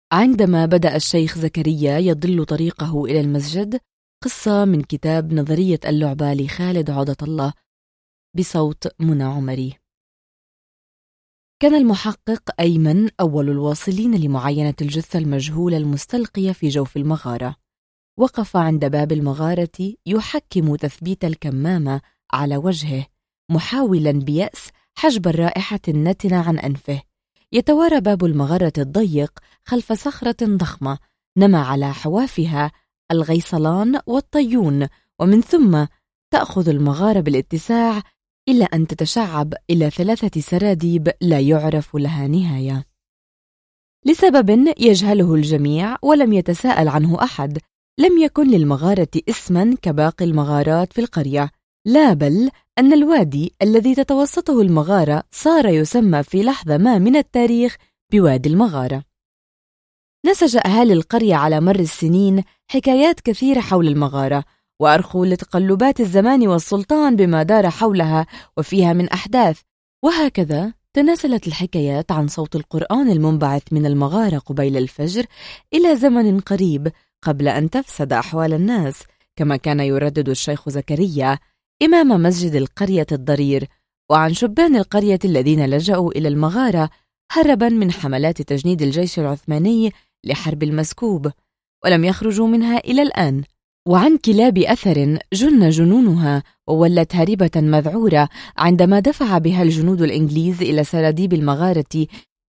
عندما بدأ الشيخ زكريا يضل طريقه إلى المسجد. قصة من كتاب نظرية اللعبة لخالد عودة الله بصوت منى عمري. كان المحقق أيمن أول الواصلين لمعاينة الجثة المجهولة المستلقية في جوف المغارة. وقف عند باب المغارة يحكم تثبيت الكمامة على وجهه، محاولا بيأس حجب الرائحة النتنة عن أنفه. يتوارى باب المغارة الضيق خلف صخرة ضخمة نما على حوافها الغيصلان والطيون، ومن ثم تأخذ المغارة بالاتساع إلى أن تتشعب إلى 3 سراديب لا يعرف لها نهاية. لسبب يجهله الجميع ولم يتساءل عنه أحد، لم يكن للمغارة اسما كباقي المغارات في القرية، لا بل أن الوادي الذي تتوسطه المغارة صار يسمى في لحظة ما من التاريخ بوادي المغارة. نسج أهالي القرية على مر السنين حكايات كثيرة حول المغارة، وأرخوا لتقلبات الزمان والسلطان بما دار حولها وفيها من أحداث، وهكذا تناسلت الحكايات عن صوت القرآن المنبعث من المغارة قبيل الفجر إلى زمن قريب قبل أن تفسد أحوال الناس، كما كان يردد الشيخ زكريا إمام مسجد القرية الضرير، وعن شبان القرية الذين لجأوا إلى المغارة هربا من حملات تجنيد الجيش العثماني لحرب المسكوب ولم يخرجوا منها إلى الآن، وعن كلاب أثر جن جنونها وولت هاربة مذعورة عندما دفع بها الجنود الإنجليز إلى سراديب المغارة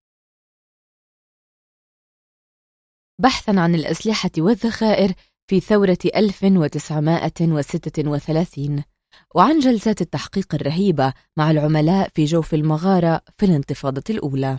بحثا عن الأسلحة والذخائر في ثورة 1936، وعن جلسات التحقيق الرهيبة مع العملاء في جوف المغارة في الانتفاضة الأولى.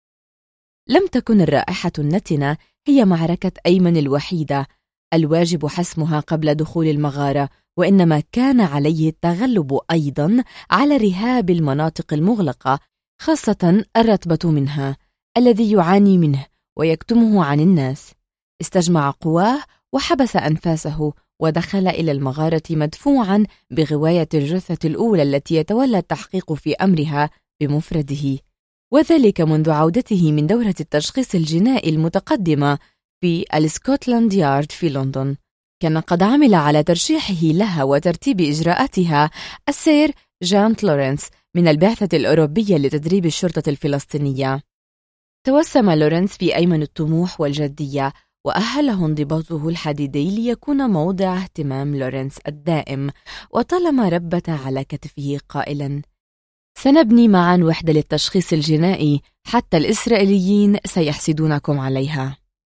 لم تكن الرائحة النتنة هي معركة أيمن الوحيدة الواجب حسمها قبل دخول المغارة، وإنما كان عليه التغلب أيضا على رهاب المناطق المغلقة، خاصة الرتبة منها الذي يعاني منه ويكتمه عن الناس. استجمع قواه وحبس أنفاسه ودخل إلى المغارة مدفوعا بغواية الجثة الأولى التي يتولى التحقيق في أمرها بمفرده، وذلك منذ عودته من دورة التشخيص الجنائي المتقدمة في السكوتلاند يارد في لندن. كان قد عمل على ترشيحه لها وترتيب إجراءاتها السير جان لورنس من البعثة الأوروبية لتدريب الشرطة الفلسطينية. توسم لورنس في أيمن الطموح والجدية، وأهله انضباطه الحديدي ليكون موضع اهتمام لورنس الدائم، وطالما ربت على كتفه قائلا: سنبني معا وحدة للتشخيص الجنائي حتى الإسرائيليين سيحسدونكم عليها.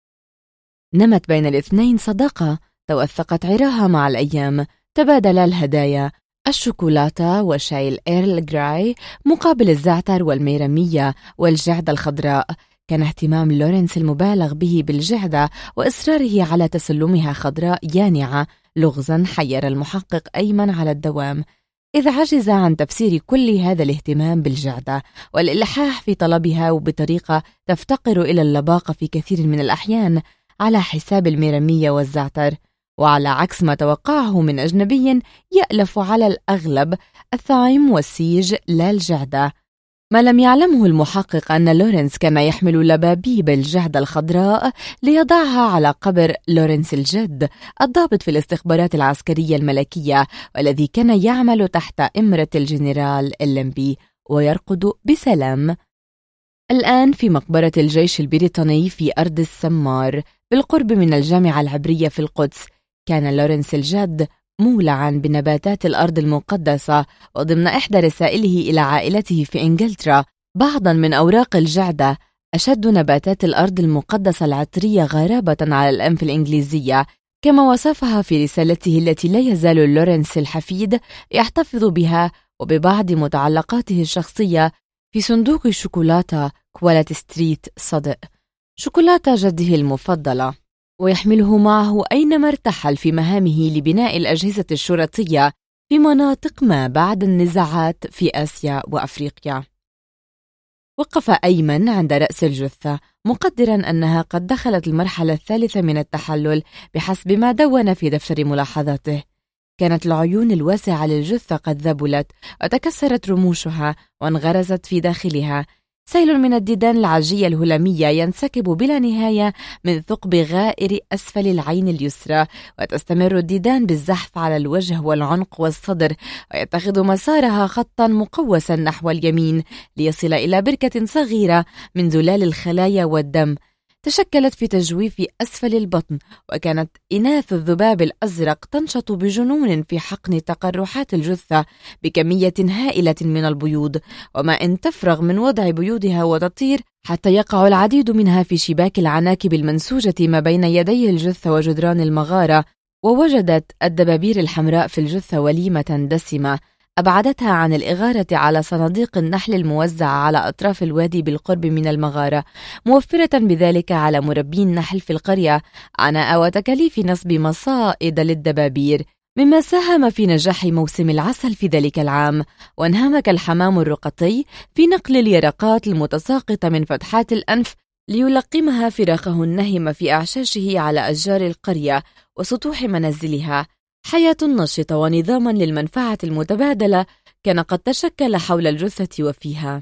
نمت بين الاثنين صداقة توثقت عراها مع الأيام، تبادلا الهدايا، الشوكولاتة وشاي الإيرل جراي مقابل الزعتر والميرمية والجعدة الخضراء. كان اهتمام لورنس المبالغ به بالجعدة وإصراره على تسلمها خضراء يانعة لغزا حير المحقق أيمن على الدوام، إذ عجز عن تفسير كل هذا الاهتمام بالجعدة والإلحاح في طلبها وبطريقة تفتقر إلى اللباقة في كثير من الأحيان على حساب الميرمية والزعتر، وعلى عكس ما توقعه من أجنبي يألف على الأغلب الثايم والسيج لا الجعدة. ما لم يعلمه المحقق أن لورنس كان يحمل لبابيب الجعدة الخضراء ليضعها على قبر لورنس الجد، الضابط في الاستخبارات العسكرية الملكية، والذي كان يعمل تحت إمرة الجنرال اللمبي ويرقد بسلام الآن في مقبرة الجيش البريطاني في أرض السمار بالقرب من الجامعة العبرية في القدس. كان لورنس الجد مولعا بنباتات الأرض المقدسة، وضمن إحدى رسائله إلى عائلته في إنجلترا بعضا من أوراق الجعدة أشد نباتات الأرض المقدسة العطرية غرابة على الأنف الإنجليزية، كما وصفها في رسالته التي لا يزال لورنس الحفيد يحتفظ بها وببعض متعلقاته الشخصية في صندوق الشوكولاتة كوالت ستريت صدق، شوكولاتة جده المفضلة، ويحمله معه أينما ارتحل في مهامه لبناء الأجهزة الشرطية في مناطق ما بعد النزاعات في آسيا وأفريقيا. وقف أيمن عند رأس الجثة مقدرا أنها قد دخلت المرحلة الثالثة من التحلل بحسب ما دون في دفتر ملاحظاته. كانت العيون الواسعة للجثة قد ذبلت وتكسرت رموشها وانغرزت في داخلها. سيل من الديدان العاجية الهلامية ينسكب بلا نهاية من ثقب غائر أسفل العين اليسرى، وتستمر الديدان بالزحف على الوجه والعنق والصدر، ويتخذ مسارها خطا مقوسا نحو اليمين ليصل إلى بركة صغيرة من زلال الخلايا والدم تشكلت في تجويف أسفل البطن. وكانت إناث الذباب الأزرق تنشط بجنون في حقن تقرحات الجثة بكمية هائلة من البيوض، وما إن تفرغ من وضع بيوضها وتطير حتى يقع العديد منها في شباك العناكب المنسوجة ما بين يدي الجثة وجدران المغارة. ووجدت الدبابير الحمراء في الجثة وليمة دسمة أبعدتها عن الإغارة على صناديق النحل الموزعة على أطراف الوادي بالقرب من المغارة، موفرة بذلك على مربي النحل في القرية عناء وتكاليف نصب مصائد للدبابير، مما ساهم في نجاح موسم العسل في ذلك العام. وانهمك الحمام الرقطي في نقل اليرقات المتساقطة من فتحات الأنف ليلقمها فراخه النهم في أعشاشه على أشجار القرية وسطوح منازلها. حياة نشطة ونظاما للمنفعة المتبادلة كان قد تشكل حول الجثة وفيها.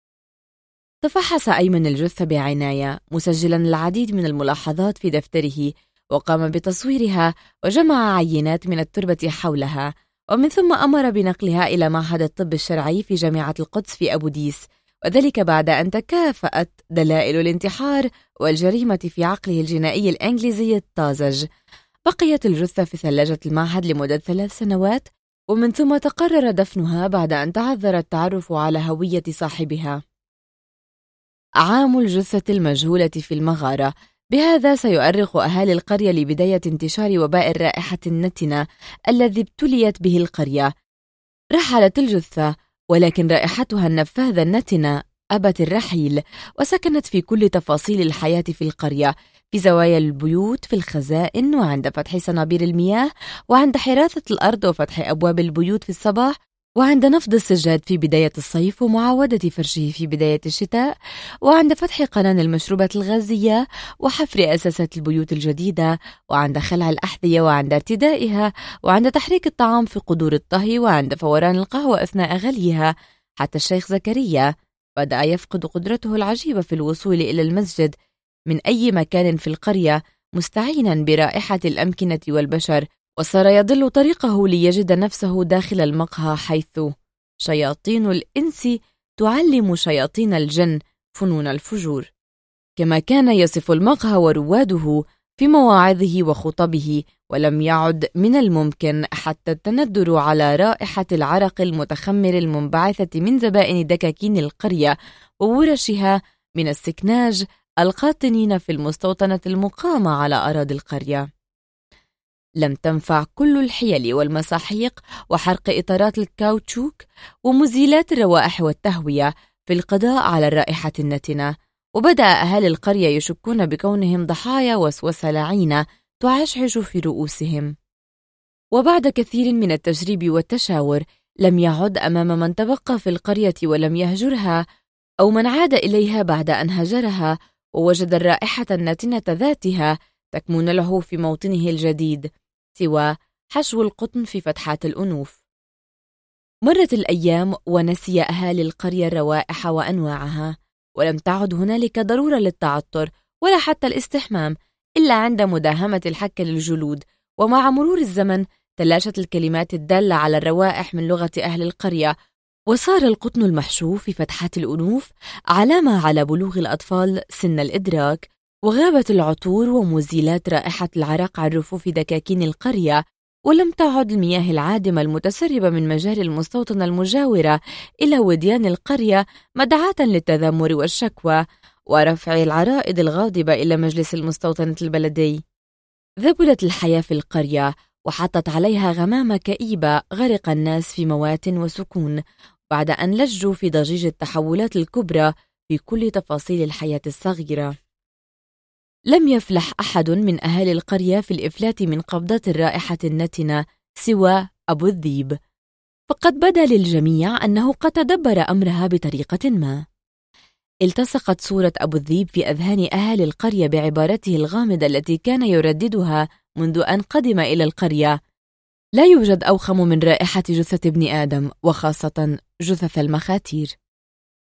تفحص أيمن الجثة بعناية مسجلا العديد من الملاحظات في دفتره، وقام بتصويرها وجمع عينات من التربة حولها، ومن ثم أمر بنقلها إلى معهد الطب الشرعي في جامعة القدس في أبو ديس، وذلك بعد أن تكافأت دلائل الانتحار والجريمة في عقله الجنائي الإنجليزي الطازج. بقيت الجثة في ثلاجة المعهد لمدة 3 سنوات، ومن ثم تقرر دفنها بعد أن تعذر التعرف على هوية صاحبها. عام الجثة المجهولة في المغارة. بهذا سيؤرخ أهالي القرية لبداية انتشار وباء الرائحة النتنة الذي ابتليت به القرية. رحلت الجثة، ولكن رائحتها النفاذة النتنة أبت الرحيل، وسكنت في كل تفاصيل الحياة في القرية، في زوايا البيوت، في الخزائن، وعند فتح صنابير المياه، وعند حراثة الأرض وفتح أبواب البيوت في الصباح، وعند نفض السجاد في بداية الصيف ومعاودة فرشه في بداية الشتاء، وعند فتح قنان المشروبات الغازية وحفر أساسات البيوت الجديدة، وعند خلع الأحذية وعند ارتدائها، وعند تحريك الطعام في قدور الطهي، وعند فوران القهوة أثناء غليها. حتى الشيخ زكريا بدأ يفقد قدرته العجيبة في الوصول إلى المسجد من أي مكان في القرية مستعينا برائحة الأمكنة والبشر، وصار يضل طريقه ليجد نفسه داخل المقهى، حيث شياطين الإنس تعلم شياطين الجن فنون الفجور. كما كان يصف المقهى ورواده في مواعظه وخطبه، ولم يعد من الممكن حتى التندر على رائحة العرق المتخمر المنبعثة من زبائن دكاكين القرية وورشها من السكناج القاطنين في المستوطنة المقامة على أراضي القرية. لم تنفع كل الحيل والمساحيق وحرق إطارات الكاوتشوك ومزيلات الروائح والتهوية في القضاء على الرائحة النتنة، وبدأ أهالي القرية يشكون بكونهم ضحايا وسوسة لعينة تعشعش في رؤوسهم. وبعد كثير من التجريب والتشاور لم يعد أمام من تبقى في القرية ولم يهجرها أو من عاد إليها بعد أن هجرها ووجد الرائحة النتنة ذاتها تكمن له في موطنه الجديد سوى حشو القطن في فتحات الأنوف. مرت الأيام ونسي أهالي القرية الروائح وأنواعها، ولم تعد هنالك ضرورة للتعطر ولا حتى الاستحمام إلا عند مداهمة الحك للجلود. ومع مرور الزمن تلاشت الكلمات الدالة على الروائح من لغة أهل القرية، وصار القطن المحشو في فتحات الأنوف علامة على بلوغ الأطفال سن الإدراك، وغابت العطور ومزيلات رائحة العرق عن رفوف دكاكين القرية، ولم تعد المياه العادمة المتسربة من مجاري المستوطنة المجاورة إلى وديان القرية مدعاة للتذمر والشكوى ورفع العرائض الغاضبة إلى مجلس المستوطنة البلدي. ذبلت الحياة في القرية وحطت عليها غمامة كئيبة غرق الناس في موات وسكون، بعد أن لجوا في ضجيج التحولات الكبرى في كل تفاصيل الحياة الصغيرة. لم يفلح أحد من أهالي القرية في الإفلات من قبضات الرائحة النتنة سوى أبو الذيب، فقد بدا للجميع أنه قد تدبر أمرها بطريقة ما. التصقت صورة أبو الذيب في أذهان أهالي القرية بعبارته الغامضة التي كان يرددها منذ أن قدم إلى القرية: لا يوجد أوخم من رائحة جثة ابن آدم، وخاصة جثث المخاتير.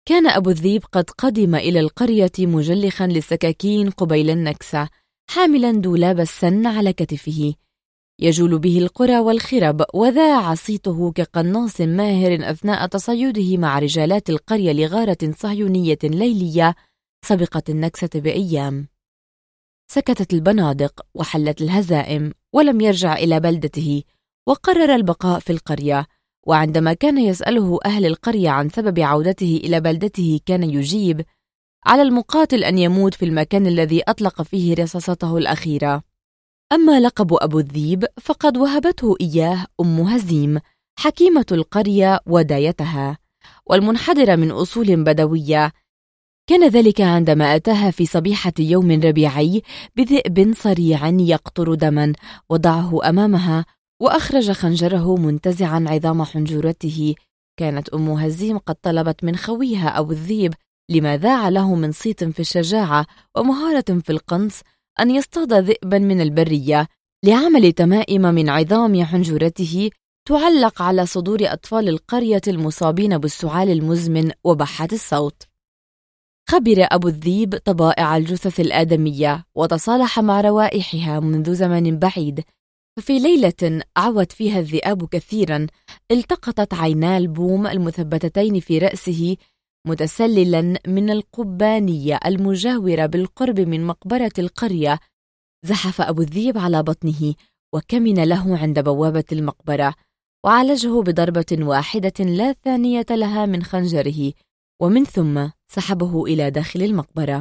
كان أبو الذيب قد قدم إلى القرية مجلخا للسكاكين قبيل النكسة، حاملا دولاب السن على كتفه، يجول به القرى والخرب، وذاع صيته كقناص ماهر أثناء تصيده مع رجالات القرية لغارة صهيونية ليلية سبقة النكسة بأيام. سكتت البنادق وحلت الهزائم، ولم يرجع إلى بلدته، وقرر البقاء في القرية. وعندما كان يسأله أهل القرية عن سبب عودته إلى بلدته كان يجيب: على المقاتل أن يموت في المكان الذي أطلق فيه رصاصته الأخيرة. أما لقب أبو الذيب فقد وهبته إياه أم هزيم، حكيمة القرية ودايتها، والمنحدرة من أصول بدوية. كان ذلك عندما أتاها في صبيحة يوم ربيعي بذئب صريع يقطر دما، وضعه أمامها وأخرج خنجره منتزعا عظام حنجرته. كانت أم هزيم قد طلبت من خويها أبو الذيب، لما ذاع له من صيت في الشجاعة ومهارة في القنص، أن يصطاد ذئبا من البرية لعمل تمائم من عظام حنجرته تعلق على صدور أطفال القرية المصابين بالسعال المزمن وبحة الصوت. خبر أبو الذيب طبائع الجثث الآدمية وتصالح مع روائحها منذ زمن بعيد. ففي ليلة عوت فيها الذئاب كثيرا، التقطت عينا البوم المثبتتين في رأسه متسللا من القبانية المجاورة بالقرب من مقبرة القرية. زحف أبو الذيب على بطنه وكمن له عند بوابة المقبرة، وعالجه بضربة واحدة لا ثانية لها من خنجره، ومن ثم سحبه إلى داخل المقبرة.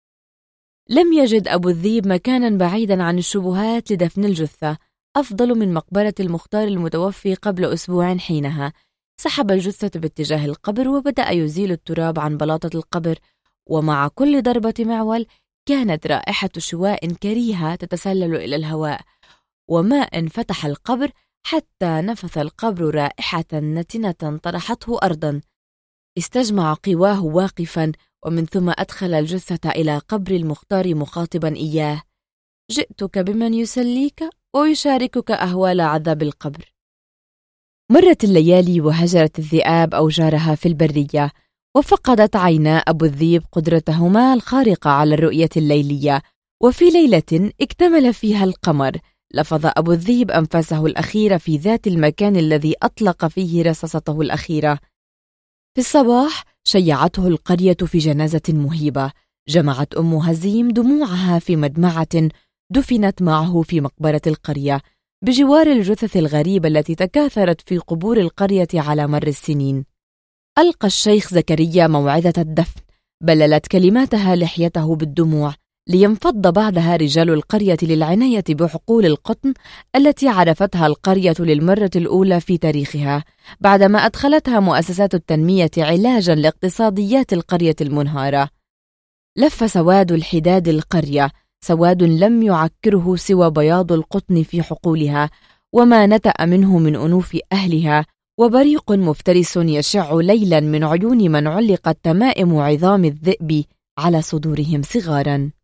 لم يجد أبو الذيب مكانا بعيدا عن الشبهات لدفن الجثة أفضل من مقبرة المختار المتوفي قبل أسبوع. حينها سحب الجثة باتجاه القبر وبدأ يزيل التراب عن بلاطة القبر، ومع كل ضربة معول كانت رائحة شواء كريهة تتسلل إلى الهواء، وما انفتح القبر حتى نفث القبر رائحة نتنة طرحته أرضا. استجمع قواه واقفا، ومن ثم أدخل الجثة إلى قبر المختار مخاطبا إياه: جئتك بمن يسليك ويشاركك أهوال عذاب القبر. مرت الليالي وهجرت الذئاب أوجارها في البرية، وفقدت عينا أبو الذيب قدرتهما الخارقة على الرؤية الليلية. وفي ليلة اكتمل فيها القمر، لفظ أبو الذيب أنفاسه الأخيرة في ذات المكان الذي أطلق فيه رصاصته الأخيرة. في الصباح شيعته القرية في جنازة مهيبة، جمعت أم هزيم دموعها في مدمعة دفنت معه في مقبرة القرية بجوار الجثث الغريبة التي تكاثرت في قبور القرية على مر السنين. ألقى الشيخ زكريا موعظة الدفن، بللت كلماتها لحيته بالدموع، لينفض بعدها رجال القرية للعناية بحقول القطن التي عرفتها القرية للمرة الأولى في تاريخها، بعدما أدخلتها مؤسسات التنمية علاجا لاقتصاديات القرية المنهارة. لف سواد الحداد القرية، سواد لم يعكره سوى بياض القطن في حقولها وما نتأ منه من أنوف أهلها، وبريق مفترس يشع ليلا من عيون من علقت تمائم عظام الذئب على صدورهم صغارا.